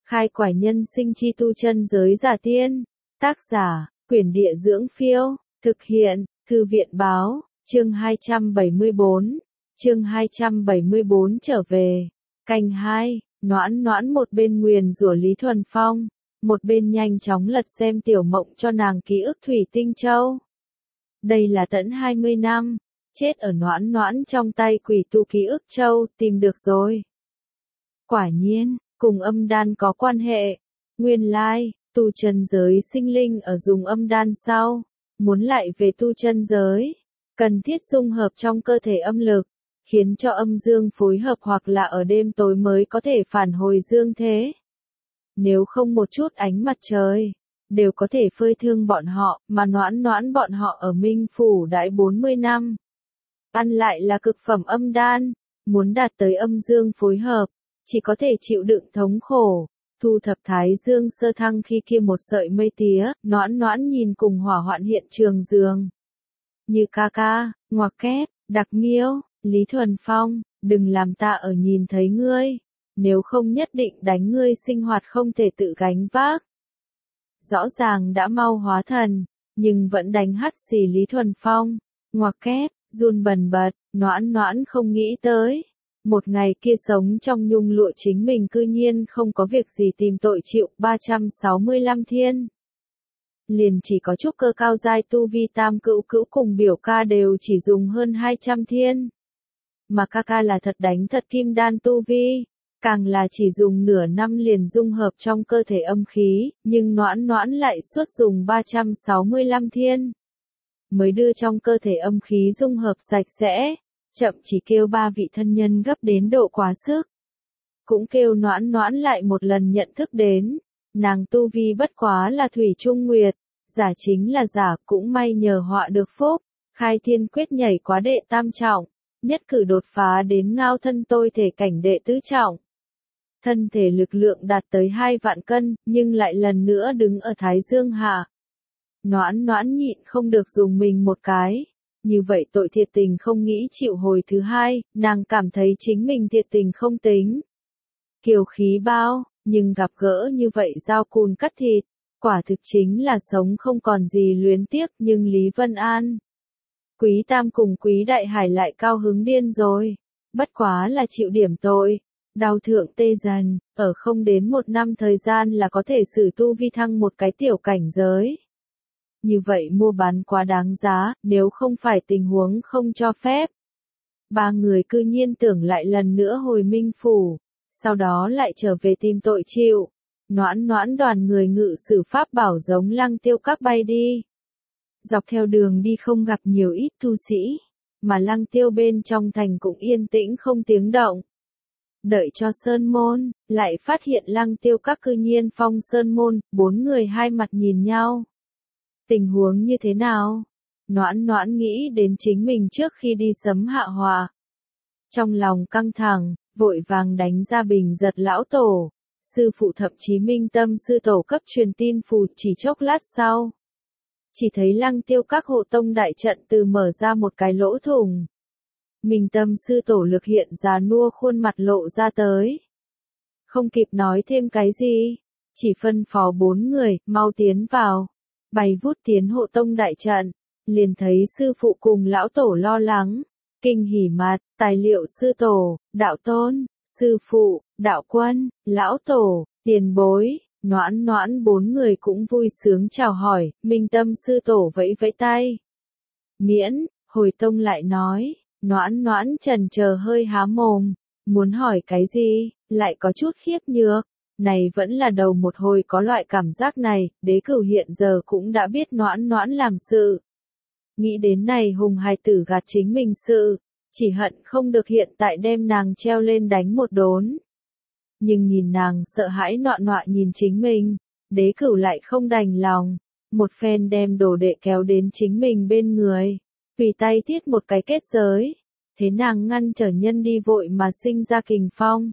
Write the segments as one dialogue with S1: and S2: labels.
S1: Khai quải nhân sinh chi tu chân giới giả tiên. Tác giả, Quyển Địa Dưỡng Phiêu. Thực hiện, Thư viện Báo. Chương 274. Chương 274 trở về. Canh 2, Noãn Noãn một bên nguyền rủa Lý Thuần Phong, một bên nhanh chóng lật xem tiểu mộng cho nàng ký ức Thủy Tinh Châu. Đây là tận 20 năm, chết ở Noãn Noãn trong tay quỷ tu ký ức châu, tìm được rồi. Quả nhiên, cùng âm đan có quan hệ. Nguyên lai, tu chân giới sinh linh ở dùng âm đan sau, muốn lại về tu chân giới, cần thiết dung hợp trong cơ thể âm lực, khiến cho âm dương phối hợp hoặc là ở đêm tối mới có thể phản hồi dương thế. Nếu không một chút ánh mặt trời, đều có thể phơi thương bọn họ, mà Noãn Noãn bọn họ ở Minh Phủ đãi 40 năm. Ăn lại là cực phẩm âm đan, muốn đạt tới âm dương phối hợp, chỉ có thể chịu đựng thống khổ. Thu thập thái dương sơ thăng khi kia một sợi mây tía, Noãn Noãn nhìn cùng hỏa hoạn hiện trường giường. Như ca ca, ngoặc kép, đặc miêu, Lý Thuần Phong, đừng làm ta ở nhìn thấy ngươi, nếu không nhất định đánh ngươi sinh hoạt không thể tự gánh vác. Rõ ràng đã mau hóa thần, nhưng vẫn đánh hắt xì Lý Thuần Phong, ngoặc kép, run bần bật, Noãn Noãn không nghĩ tới. Một ngày kia sống trong nhung lụa chính mình cư nhiên không có việc gì tìm tội chịu 365 thiên. Liền chỉ có trúc cơ cao giai tu vi tam cữu cữu cùng biểu ca đều chỉ dùng hơn 200 thiên. Mà ca ca là thật đánh thật kim đan tu vi, càng là chỉ dùng nửa năm liền dung hợp trong cơ thể âm khí, nhưng Noãn Noãn lại suốt dùng 365 thiên. Mới đưa trong cơ thể âm khí dung hợp sạch sẽ, chậm chỉ kêu ba vị thân nhân gấp đến độ quá sức. Cũng kêu Noãn Noãn lại một lần nhận thức đến, nàng tu vi bất quá là thủy trung nguyệt, giả chính là giả, cũng may nhờ họa được phúc, khai thiên quyết nhảy quá đệ tam trọng, nhất cử đột phá đến ngao thân tôi thể cảnh đệ tứ trọng. Thân thể lực lượng đạt tới 2 vạn cân, nhưng lại lần nữa đứng ở Thái Dương hạ. Noãn Noãn nhịn không được dùng mình một cái. Như vậy tội thiệt tình không nghĩ chịu hồi thứ hai, nàng cảm thấy chính mình thiệt tình không tính. Kiều khí bao, nhưng gặp gỡ như vậy dao cùn cắt thịt, quả thực chính là sống không còn gì luyến tiếc, nhưng Lý Vân An. Quý Tam cùng Quý Đại Hải lại cao hứng điên rồi, bất quá là chịu điểm tội, đau thượng tê dần, ở không đến 1 năm thời gian là có thể sử tu vi thăng một cái tiểu cảnh giới. Như vậy mua bán quá đáng giá, nếu không phải tình huống không cho phép. 3 người cư nhiên tưởng lại lần nữa hồi Minh Phủ, sau đó lại trở về tìm tội chịu. Noãn Noãn đoàn người ngự sử pháp bảo giống Lăng Tiêu Các bay đi. Dọc theo đường đi không gặp nhiều ít tu sĩ, mà Lăng Tiêu bên trong thành cũng yên tĩnh không tiếng động. Đợi cho Sơn Môn, lại phát hiện Lăng Tiêu Các cư nhiên phong Sơn Môn, 4 người hai mặt nhìn nhau. Tình huống như thế nào? Noãn Noãn nghĩ đến chính mình trước khi đi sấm hạ hòa. Trong lòng căng thẳng, vội vàng đánh ra bình giật lão tổ. Sư phụ thậm chí Minh Tâm sư tổ cấp truyền tin phù chỉ chốc lát sau. Chỉ thấy Lăng Tiêu Các hộ tông đại trận từ mở ra một cái lỗ thủng. Minh Tâm sư tổ lực hiện già nua khuôn mặt lộ ra tới. Không kịp nói thêm cái gì, chỉ phân phó 4 người, mau tiến vào. Bay vút tiến hộ tông đại trận, liền thấy sư phụ cùng lão tổ lo lắng, kinh hỉ mặt, tài liệu sư tổ, đạo tôn, sư phụ, đạo quân, lão tổ, tiền bối, Noãn Noãn 4 người cũng vui sướng chào hỏi, Minh Tâm sư tổ vẫy vẫy tay. Miễn, hồi tông lại nói, Noãn Noãn chần chờ hơi há mồm, muốn hỏi cái gì, lại có chút khiếp nhược. Này vẫn là đầu một hồi có loại cảm giác này, Đế Cửu hiện giờ cũng đã biết Noãn Noãn làm sự. Nghĩ đến này hùng hài tử gạt chính mình sự, chỉ hận không được hiện tại đem nàng treo lên đánh một đốn. Nhưng nhìn nàng sợ hãi nọa nọa nhìn chính mình, Đế Cửu lại không đành lòng, một phen đem đồ đệ kéo đến chính mình bên người, tùy tay thiết một cái kết giới, thế nàng ngăn trở nhân đi vội mà sinh ra kình phong.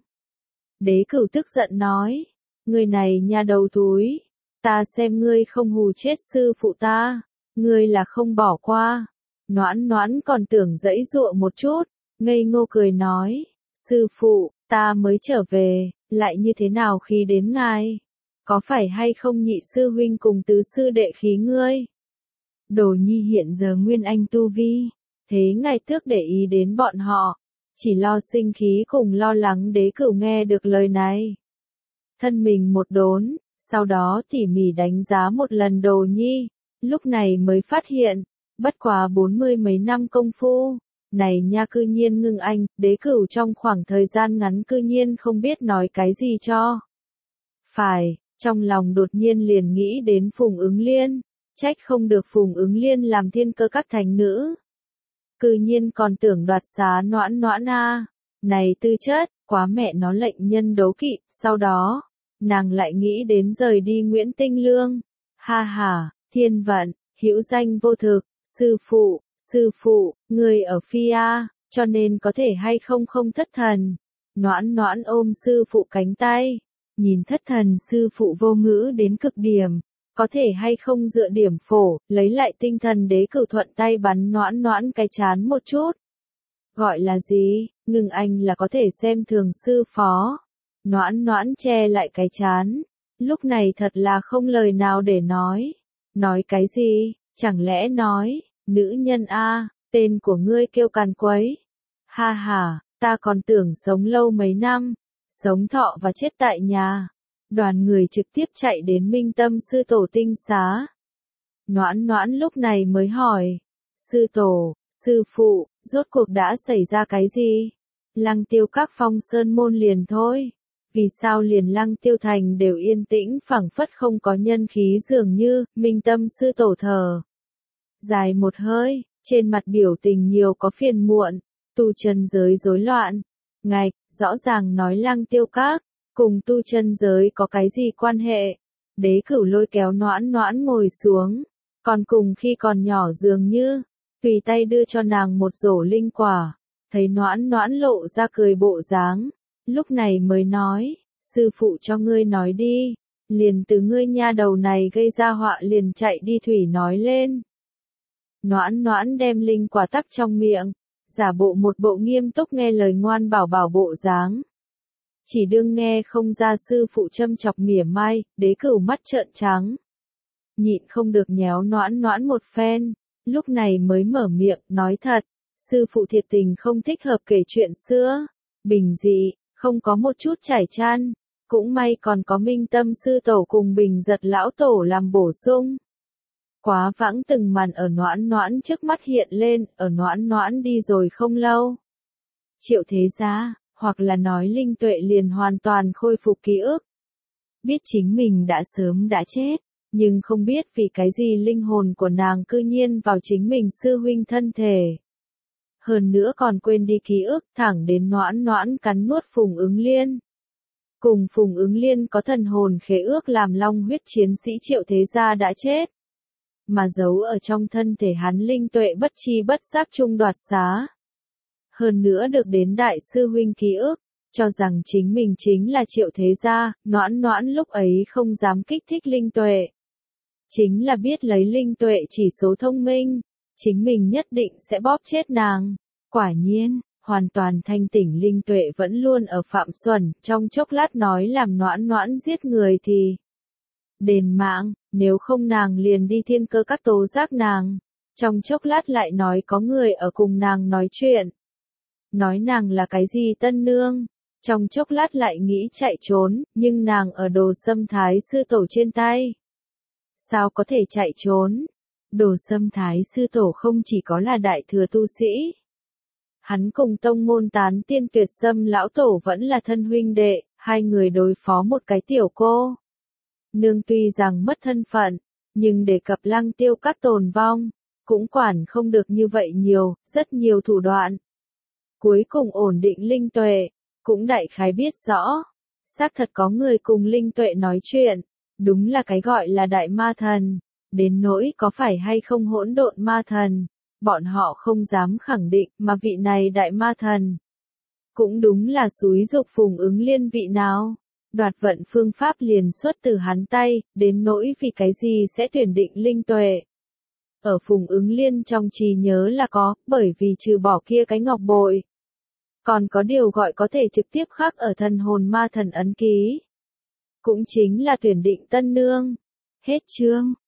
S1: Đế Cửu tức giận nói, ngươi này nha đầu thúi, ta xem ngươi không hù chết sư phụ ta, ngươi là không bỏ qua. Noãn Noãn còn tưởng giãy giụa một chút, ngây ngô cười nói, sư phụ, ta mới trở về, lại như thế nào khí đến ngài? Có phải hay không nhị sư huynh cùng tứ sư đệ khí ngươi? Đồ nhi hiện giờ nguyên anh tu vi, thế ngài tước để ý đến bọn họ, chỉ lo sinh khí cùng lo lắng Đế Cửu nghe được lời này. Thân mình một đốn, sau đó tỉ mỉ đánh giá một lần Đồ nhi, lúc này mới phát hiện, bất quá 40 mấy năm công phu, này nha cư nhiên ngưng anh, Đế Cửu trong khoảng thời gian ngắn cư nhiên không biết nói cái gì cho. Phải, trong lòng đột nhiên liền nghĩ đến Phùng Ứng Liên, trách không được Phùng Ứng Liên làm thiên cơ các thánh nữ. Cư nhiên còn tưởng đoạt xá Noãn Noãn a, này tư chất, quá mẹ nó lệnh nhân đấu kỵ, sau đó, nàng lại nghĩ đến rời đi Nguyễn Tinh Lương. Ha ha, thiên vận, hữu danh vô thực, sư phụ, người ở phi a, cho nên có thể hay không không thất thần. Noãn Noãn ôm sư phụ cánh tay, nhìn thất thần sư phụ vô ngữ đến cực điểm, có thể hay không dựa điểm phổ, lấy lại tinh thần Đế Cửu thuận tay bắn Noãn Noãn cái chán một chút. Gọi là gì, ngưng anh là có thể xem thường sư phó. Noãn Noãn che lại cái chán, lúc này thật là không lời nào để nói. Nói cái gì, chẳng lẽ nói, nữ nhân a, tên của ngươi kêu càn quấy. Ha ha, ta còn tưởng sống lâu mấy năm, sống thọ và chết tại nhà. Đoàn người trực tiếp chạy đến Minh Tâm sư tổ tinh xá. Noãn Noãn lúc này mới hỏi, sư tổ, sư phụ, rốt cuộc đã xảy ra cái gì? Lăng Tiêu các phong sơn môn liền thôi. Vì sao liền Lăng Tiêu thành đều yên tĩnh phảng phất không có nhân khí dường như, Minh Tâm sư tổ thở dài một hơi, trên mặt biểu tình nhiều có phiền muộn, tu chân giới rối loạn. Ngạch, rõ ràng nói Lăng Tiêu các, cùng tu chân giới có cái gì quan hệ? Đế Cửu lôi kéo Noãn Noãn ngồi xuống, còn cùng khi còn nhỏ dường như, tùy tay đưa cho nàng một rổ linh quả, thấy Noãn Noãn lộ ra cười bộ dáng, lúc này mới nói, sư phụ cho ngươi nói đi, liền từ ngươi nha đầu này gây ra họa liền chạy đi thủy nói lên. Noãn Noãn đem linh quả tắc trong miệng, giả bộ một bộ nghiêm túc nghe lời ngoan bảo bảo bộ dáng. Chỉ đương nghe không ra sư phụ châm chọc mỉa mai, Đế Cửu mắt trợn trắng. Nhịn không được nhéo Noãn Noãn một phen, lúc này mới mở miệng, nói thật, sư phụ thiệt tình không thích hợp kể chuyện xưa, bình dị, không có một chút trải chan, cũng may còn có Minh Tâm sư tổ cùng Bình Giật lão tổ làm bổ sung. Quá vãng từng màn ở Noãn Noãn trước mắt hiện lên, ở Noãn Noãn đi rồi không lâu. Triệu thế gia, hoặc là nói linh tuệ liền hoàn toàn khôi phục ký ức. Biết chính mình đã sớm đã chết, nhưng không biết vì cái gì linh hồn của nàng cư nhiên vào chính mình sư huynh thân thể. Hơn nữa còn quên đi ký ức thẳng đến Noãn Noãn cắn nuốt Phùng Ứng Liên. Cùng Phùng Ứng Liên có thần hồn khế ước làm long huyết chiến sĩ Triệu thế gia đã chết. Mà giấu ở trong thân thể hắn linh tuệ bất chi bất giác chung đoạt xá. Hơn nữa được đến đại sư huynh ký ức, cho rằng chính mình chính là Triệu thế gia, Noãn Noãn lúc ấy không dám kích thích linh tuệ. Chính là biết lấy linh tuệ chỉ số thông minh, chính mình nhất định sẽ bóp chết nàng. Quả nhiên, hoàn toàn thanh tỉnh linh tuệ vẫn luôn ở phạm xuẩn, trong chốc lát nói làm Noãn Noãn giết người thì đền mạng, nếu không nàng liền đi thiên cơ các tố giác nàng. Trong chốc lát lại nói có người ở cùng nàng nói chuyện. Nói nàng là cái gì tân nương. Trong chốc lát lại nghĩ chạy trốn, nhưng nàng ở Đồ Sâm Thái sư tổ trên tay. Sao có thể chạy trốn? Đồ Sâm Thái sư tổ không chỉ có là đại thừa tu sĩ. Hắn cùng tông môn tán tiên Tuyệt Sâm lão tổ vẫn là thân huynh đệ, hai người đối phó một cái tiểu cô. Nương tuy rằng mất thân phận, nhưng đề cập Lăng Tiêu các tồn vong, cũng quản không được như vậy nhiều, rất nhiều thủ đoạn. Cuối cùng ổn định linh tuệ, cũng đại khái biết rõ. Xác thật có người cùng linh tuệ nói chuyện, đúng là cái gọi là đại ma thần, đến nỗi có phải hay không hỗn độn ma thần, bọn họ không dám khẳng định mà vị này đại ma thần. Cũng đúng là xúi dục Phùng Ứng Liên vị nào. Đoạt vận phương pháp liền xuất từ hắn tay, đến nỗi vì cái gì sẽ tuyển định linh tuệ. Ở Phùng Ứng Liên trong trí nhớ là có, bởi vì trừ bỏ kia cái ngọc bội. Còn có điều gọi có thể trực tiếp khắc ở thần hồn ma thần ấn ký. Cũng chính là tuyển định tân nương. Hết chương.